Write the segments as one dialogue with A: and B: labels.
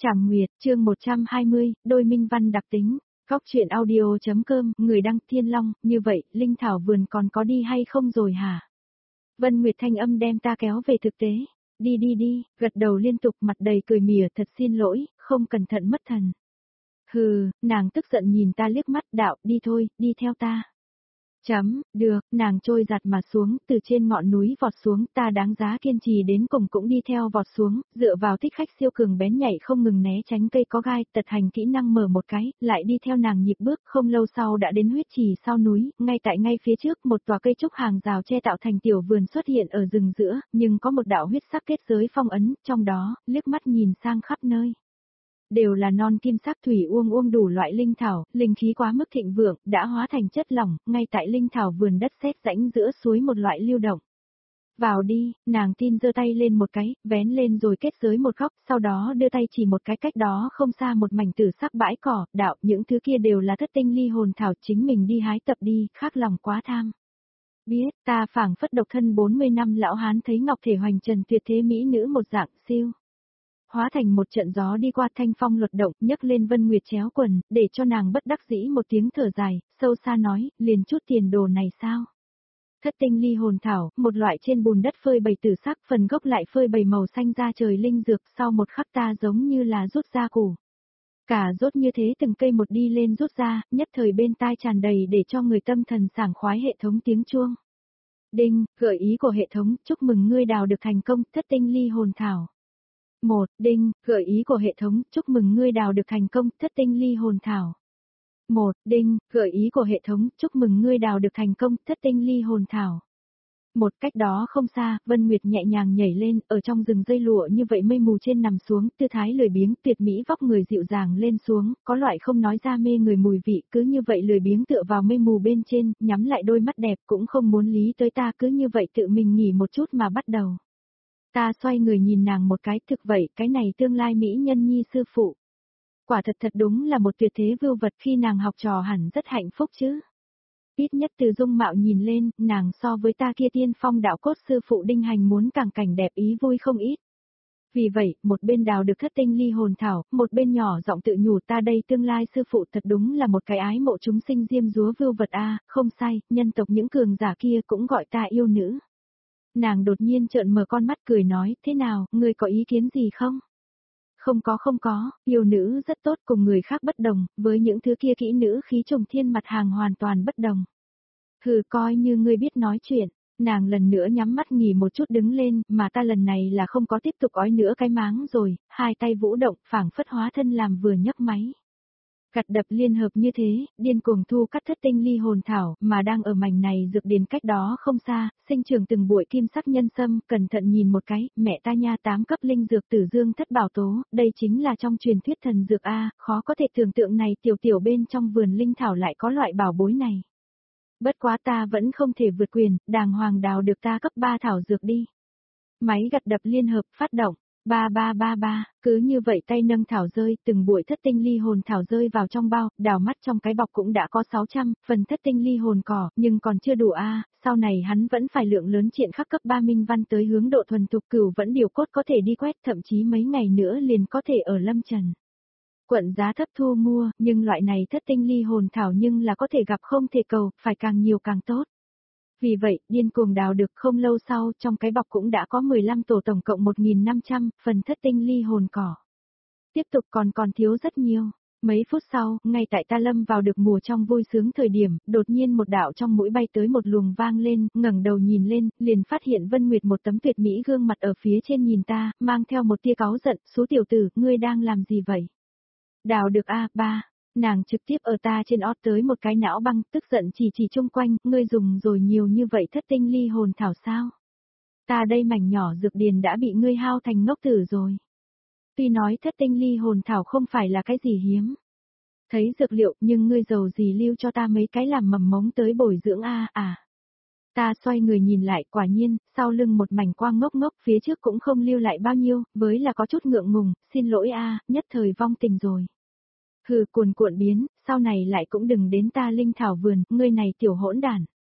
A: Trảm Nguyệt, chương 120, đôi minh văn đặc tính. Góc truyện audio.com, người đăng Thiên Long, như vậy, Linh Thảo vườn còn có đi hay không rồi hả? Vân Nguyệt thanh âm đem ta kéo về thực tế. Đi, gật đầu liên tục mặt đầy cười mỉa, thật xin lỗi, không cẩn thận mất thần. Hừ, nàng tức giận nhìn ta liếc mắt, đạo, đi thôi, đi theo ta. Được, nàng trôi giạt mà xuống, từ trên ngọn núi vọt xuống, ta đáng giá kiên trì đến cùng cũng đi theo vọt xuống, dựa vào thích khách siêu cường bén nhảy không ngừng né tránh cây có gai, tật hành kỹ năng mở một cái, lại đi theo nàng nhịp bước, không lâu sau đã đến huyết trì sau núi, ngay phía trước một tòa cây trúc hàng rào che tạo thành tiểu vườn xuất hiện ở rừng giữa, nhưng có một đạo huyết sắc kết giới phong ấn, trong đó, liếc mắt nhìn sang khắp nơi. Đều là non kim sắc thủy uông đủ loại linh thảo, linh khí quá mức thịnh vượng, đã hóa thành chất lỏng, ngay tại linh thảo vườn đất sét rãnh giữa suối một loại lưu động. Vào đi, nàng tin giơ tay lên một cái, vén lên rồi kết giới một góc, sau đó đưa tay chỉ một cái cách đó không xa một mảnh tử sắc bãi cỏ, đạo, những thứ kia đều là thất tinh ly hồn thảo, chính mình đi hái tập đi, khác lòng quá tham. Biết, ta phảng phất độc thân 40 năm lão hán thấy ngọc thể hoành trần tuyệt thế mỹ nữ một dạng siêu. Hóa thành một trận gió đi qua thanh phong luật động, nhấc lên Vân Nguyệt chéo quần, để cho nàng bất đắc dĩ một tiếng thở dài, sâu xa nói, liền chút tiền đồ này sao? Thất tinh ly hồn thảo, một loại trên bùn đất phơi bày tử sắc, phần gốc lại phơi bày màu xanh da trời linh dược, sau một khắc ta giống như là rút ra củ. Cả rốt như thế từng cây một đi lên rút ra, nhất thời bên tai tràn đầy để cho người tâm thần sảng khoái hệ thống tiếng chuông. Đinh, gợi ý của hệ thống, chúc mừng ngươi đào được thành công, thất tinh ly hồn thảo. Đinh, gợi ý của hệ thống, chúc mừng ngươi đào được thành công, thất tinh ly hồn thảo. Đinh, gợi ý của hệ thống, chúc mừng ngươi đào được thành công, thất tinh ly hồn thảo. Cách đó không xa, Vân Nguyệt nhẹ nhàng nhảy lên, ở trong rừng dây lụa như vậy mây mù trên nằm xuống, tư thái lười biếng, tuyệt mỹ vóc người dịu dàng lên xuống, có loại không nói ra mê người mùi vị, cứ như vậy lười biếng tựa vào mây mù bên trên, nhắm lại đôi mắt đẹp cũng không muốn lý tới ta, cứ như vậy tự mình nghỉ một chút mà bắt đầu. Ta xoay người nhìn nàng một cái, thực vậy, cái này tương lai mỹ nhân nhi sư phụ. Quả thật đúng là một tuyệt thế vưu vật, khi nàng học trò hẳn rất hạnh phúc chứ. Ít nhất từ dung mạo nhìn lên, nàng so với ta kia tiên phong đạo cốt sư phụ Đinh Hành muốn càng cảnh đẹp ý vui không ít. Vì vậy, một bên đào được thất tinh ly hồn thảo, một bên nhỏ giọng tự nhủ ta đây tương lai sư phụ thật đúng là một cái ái mộ chúng sinh diêm dúa vưu vật a, không sai, nhân tộc những cường giả kia cũng gọi ta yêu nữ. Nàng đột nhiên trợn mở con mắt cười nói, thế nào, ngươi có ý kiến gì không? Không có, yêu nữ rất tốt cùng người khác bất đồng, với những thứ kia kỹ nữ khí trùng thiên mặt hàng hoàn toàn bất đồng. Hừ, coi như ngươi biết nói chuyện, nàng lần nữa nhắm mắt nghỉ một chút đứng lên, mà ta lần này là không có tiếp tục ói nữa cái máng rồi, hai tay vũ động, phảng phất hóa thân làm vừa nhấc máy. Gặt đập liên hợp như thế, điên cuồng thu cắt thất tinh ly hồn thảo, mà đang ở mảnh này dược điền cách đó không xa, sinh trưởng từng bụi kim sắc nhân sâm, cẩn thận nhìn một cái, mẹ ta nha 8 cấp linh dược tử dương thất bảo tố, đây chính là trong truyền thuyết thần dược A, khó có thể tưởng tượng này tiểu bên trong vườn linh thảo lại có loại bảo bối này. Bất quá ta vẫn không thể vượt quyền, đàng hoàng đào được ta cấp 3 thảo dược đi. Máy gặt đập liên hợp phát động. Ba, cứ như vậy tay nâng thảo rơi, từng bụi thất tinh ly hồn thảo rơi vào trong bao, đào mắt trong cái bọc cũng đã có 600, phần thất tinh ly hồn cỏ, nhưng còn chưa đủ a, sau này hắn vẫn phải lượng lớn triện khắc cấp 3 minh văn tới hướng độ thuần thục cửu vẫn điều cốt có thể đi quét, thậm chí mấy ngày nữa liền có thể ở Lâm Trần. Quận giá thấp thu mua, nhưng loại này thất tinh ly hồn thảo nhưng là có thể gặp không thể cầu, phải càng nhiều càng tốt. Vì vậy, điên cuồng đào được không lâu sau, trong cái bọc cũng đã có 15 tổ tổng cộng 1.500, phần thất tinh ly hồn cỏ. Tiếp tục còn thiếu rất nhiều. Mấy phút sau, ngay tại ta lâm vào được mùa trong vui sướng thời điểm, đột nhiên một đạo trong mũi bay tới một luồng vang lên, ngẩng đầu nhìn lên, liền phát hiện Vân Nguyệt một tấm tuyệt mỹ gương mặt ở phía trên nhìn ta, mang theo một tia cáu giận, số tiểu tử, ngươi đang làm gì vậy? Đào được a, ba. Nàng trực tiếp ở ta trên ót tới một cái não băng, tức giận chỉ chung quanh, ngươi dùng rồi nhiều như vậy thất tinh ly hồn thảo sao? Ta đây mảnh nhỏ dược điền đã bị ngươi hao thành ngốc tử rồi. Tuy nói thất tinh ly hồn thảo không phải là cái gì hiếm. Thấy dược liệu, nhưng ngươi giàu gì lưu cho ta mấy cái làm mầm mống tới bồi dưỡng a. Ta xoay người nhìn lại, quả nhiên, sau lưng một mảnh quang ngốc phía trước cũng không lưu lại bao nhiêu, với là có chút ngượng ngùng, xin lỗi nhất thời vong tình rồi. Hừ, cuồn cuộn biến, sau này lại cũng đừng đến ta linh thảo vườn, ngươi này tiểu hỗn đản.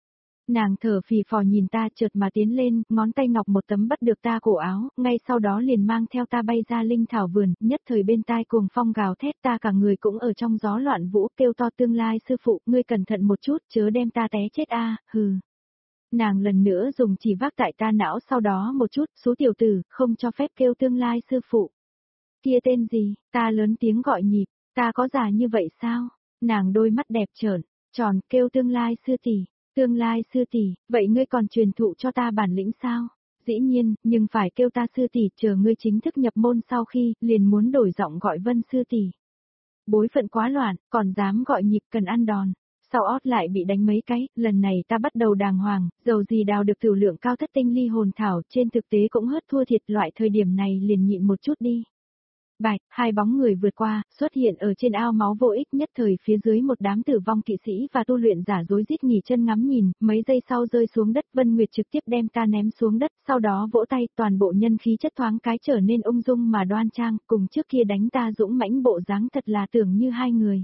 A: Nàng thở phì phò nhìn ta chợt mà tiến lên, ngón tay ngọc một tấm bắt được ta cổ áo, ngay sau đó liền mang theo ta bay ra linh thảo vườn, nhất thời bên tai cuồng phong gào thét ta cả người cũng ở trong gió loạn vũ kêu to tương lai sư phụ, ngươi cẩn thận một chút chớ đem ta té chết a hừ. Nàng lần nữa dùng chỉ vác tại ta não sau đó một chút, số tiểu tử, không cho phép kêu tương lai sư phụ. Kia tên gì, ta lớn tiếng gọi nhịp, ta có già như vậy sao? Nàng đôi mắt đẹp trợn, tròn kêu tương lai sư tỷ. Tương lai sư tỷ, vậy ngươi còn truyền thụ cho ta bản lĩnh sao? Dĩ nhiên, nhưng phải kêu ta sư tỷ, chờ ngươi chính thức nhập môn sau khi, liền muốn đổi giọng gọi Vân sư tỷ. Bối phận quá loạn, còn dám gọi nhịp cần ăn đòn. Sau ót lại bị đánh mấy cái, lần này ta bắt đầu đàng hoàng, dầu gì đào được thử lượng cao thất tinh ly hồn thảo, trên thực tế cũng hớt thua thiệt, loại thời điểm này liền nhịn một chút đi. Bạch, hai bóng người vượt qua, xuất hiện ở trên ao máu vô ích, nhất thời phía dưới một đám tử vong kỵ sĩ và tu luyện giả rối rít nghỉ chân ngắm nhìn, mấy giây sau rơi xuống đất, Vân Nguyệt trực tiếp đem ta ném xuống đất, sau đó vỗ tay, toàn bộ nhân khí chất thoáng cái trở nên ung dung mà đoan trang, cùng trước kia đánh ta dũng mãnh bộ dáng thật là tưởng như hai người.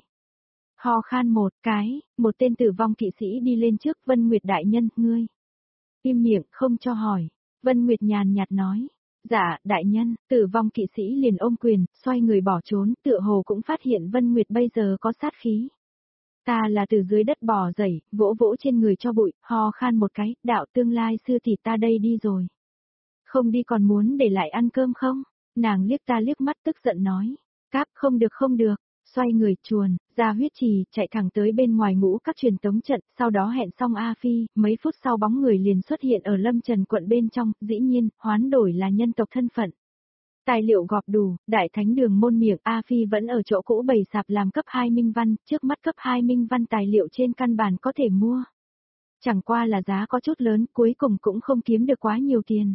A: Ho khan một cái, một tên tử vong kỵ sĩ đi lên trước, Vân Nguyệt đại nhân, ngươi. Im miệng, không cho hỏi. Vân Nguyệt nhàn nhạt nói. Dạ, đại nhân, tử vong kỵ sĩ liền ôm quyền, xoay người bỏ trốn, tựa hồ cũng phát hiện Vân Nguyệt bây giờ có sát khí. Ta là từ dưới đất bò dậy, vỗ vỗ trên người cho bụi, ho khan một cái, đạo tương lai sư tỷ ta đây đi rồi. Không đi còn muốn để lại ăn cơm không? Nàng liếc ta liếc mắt tức giận nói. Cáp không được không được, xoay người chuồn, ra huyết trì, chạy thẳng tới bên ngoài ngũ các truyền tống trận, sau đó hẹn xong A Phi, mấy phút sau bóng người liền xuất hiện ở Lâm Trần quận bên trong, dĩ nhiên, hoán đổi là nhân tộc thân phận. Tài liệu gọp đủ, đại thánh đường môn miệng A Phi vẫn ở chỗ cũ bày sạp làm cấp 2 minh văn, trước mắt cấp 2 minh văn tài liệu trên căn bản có thể mua. Chẳng qua là giá có chút lớn, cuối cùng cũng không kiếm được quá nhiều tiền.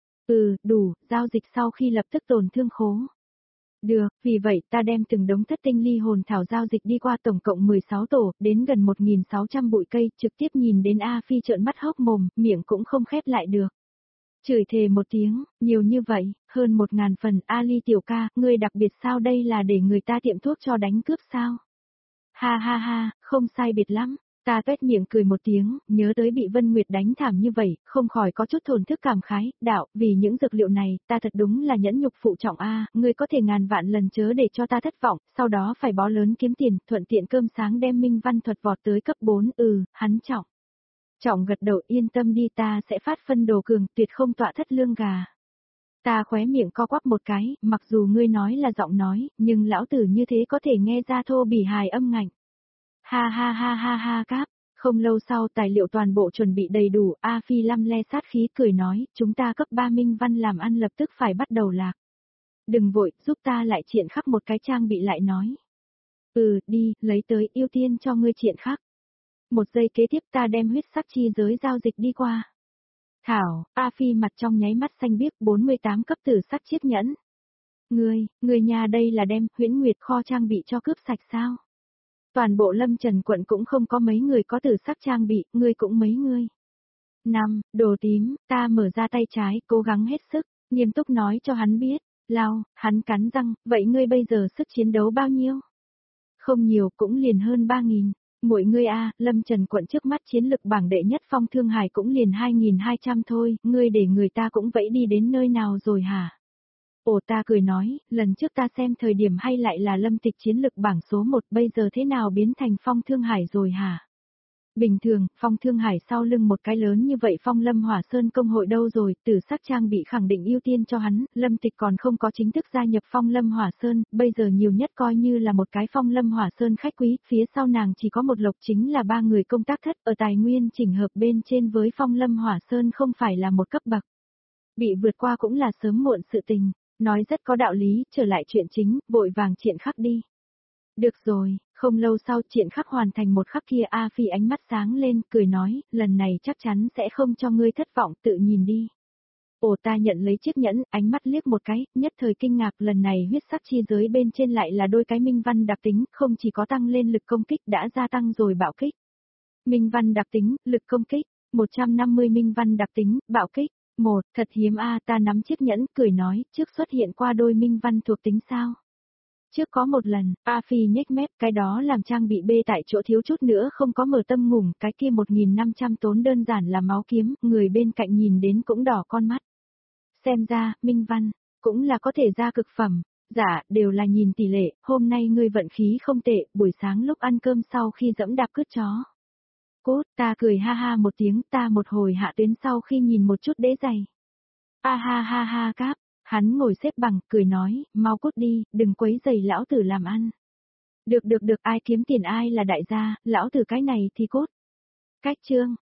A: Đủ, giao dịch sau khi lập tức tổn thương khố. Được, vì vậy ta đem từng đống thất tinh ly hồn thảo giao dịch đi qua tổng cộng 16 tổ, đến gần 1.600 bụi cây, trực tiếp nhìn đến A Phi trợn mắt hốc mồm, miệng cũng không khép lại được. Chửi thề một tiếng, nhiều như vậy, hơn 1.000 phần, Ali tiểu ca, ngươi đặc biệt sao đây là để người ta tiệm thuốc cho đánh cướp sao? Ha ha ha, không sai biệt lắm. Ta tuét miệng cười một tiếng, nhớ tới bị Vân Nguyệt đánh thảm như vậy, không khỏi có chút thổn thức cảm khái, đạo, vì những dược liệu này, ta thật đúng là nhẫn nhục phụ trọng a, ngươi có thể ngàn vạn lần chớ để cho ta thất vọng, sau đó phải bó lớn kiếm tiền, thuận tiện cơm sáng đem minh văn thuật vọt tới cấp 4, hắn trọng. Trọng gật đầu yên tâm đi ta sẽ phát phân đồ cường, tuyệt không tọa thất lương gà. Ta khóe miệng co quắp một cái, mặc dù ngươi nói là giọng nói, nhưng lão tử như thế có thể nghe ra thô bỉ hài âm ngạnh. Ha ha ha ha ha cáp, không lâu sau tài liệu toàn bộ chuẩn bị đầy đủ, A Phi lăm le sát khí cười nói, chúng ta cấp 3 minh văn làm ăn lập tức phải bắt đầu lạc. Đừng vội, giúp ta lại triện khắc một cái trang bị lại nói. Đi, lấy tới, ưu tiên cho ngươi triện khắc. Một giây kế tiếp ta đem huyết sắc chi giới giao dịch đi qua. Thảo, A Phi mặt trong nháy mắt xanh biếc 48 cấp tử sắc chiếc nhẫn. Người nhà đây là đem huyễn nguyệt kho trang bị cho cướp sạch sao? Toàn bộ Lâm Trần quận cũng không có mấy người có tử sắc trang bị, ngươi cũng mấy người. Đồ tím, ta mở ra tay trái, cố gắng hết sức, nghiêm túc nói cho hắn biết. Lao, hắn cắn răng, vậy ngươi bây giờ sức chiến đấu bao nhiêu? Không nhiều, cũng liền hơn 3.000. Mỗi ngươi Lâm Trần quận trước mắt chiến lực bảng đệ nhất Phong Thương Hải cũng liền 2.200 thôi, ngươi để người ta cũng vẫy đi đến nơi nào rồi hả? Ồ ta cười nói, lần trước ta xem thời điểm hay lại là Lâm Tịch chiến lực bảng số 1, bây giờ thế nào biến thành Phong Thương Hải rồi hả? Bình thường, Phong Thương Hải sau lưng một cái lớn như vậy Phong Lâm Hỏa Sơn công hội đâu rồi, tử sắc trang bị khẳng định ưu tiên cho hắn, Lâm Tịch còn không có chính thức gia nhập Phong Lâm Hỏa Sơn, bây giờ nhiều nhất coi như là một cái Phong Lâm Hỏa Sơn khách quý, phía sau nàng chỉ có một lộc chính là 3 người công tác thất, ở tài nguyên chỉnh hợp bên trên với Phong Lâm Hỏa Sơn không phải là một cấp bậc. Bị vượt qua cũng là sớm muộn sự tình, nói rất có đạo lý, trở lại chuyện chính, vội vàng triện khắc đi. Được rồi, không lâu sau triện khắc hoàn thành một khắc kia A Phi ánh mắt sáng lên, cười nói, lần này chắc chắn sẽ không cho ngươi thất vọng, tự nhìn đi. Ồ ta nhận lấy chiếc nhẫn, ánh mắt liếc một cái, nhất thời kinh ngạc lần này huyết sắc chi giới bên trên lại là đôi cái minh văn đặc tính, không chỉ có tăng lên lực công kích đã gia tăng rồi bạo kích. Minh văn đặc tính, lực công kích, 150 minh văn đặc tính, bạo kích. Thật hiếm ta nắm chiếc nhẫn, cười nói, trước xuất hiện qua đôi minh văn thuộc tính sao? Trước có một lần, A Phi nhếch mép, cái đó làm Trang bị bê tại chỗ thiếu chút nữa không có mở tâm ngủng, cái kia 1.500 tốn đơn giản là máu kiếm, người bên cạnh nhìn đến cũng đỏ con mắt. Xem ra, Minh Văn, cũng là có thể ra cực phẩm, dạ, đều là nhìn tỷ lệ, hôm nay ngươi vận khí không tệ, buổi sáng lúc ăn cơm sau khi dẫm đạp cứt chó. Cốt, ta cười ha ha một tiếng, ta một hồi hạ tuyến sau khi nhìn một chút đế giày. A ha ha ha cáp, hắn ngồi xếp bằng, cười nói, mau cút đi, đừng quấy rầy lão tử làm ăn. Được, ai kiếm tiền ai là đại gia, lão tử cái này thì cốt. Cách chương.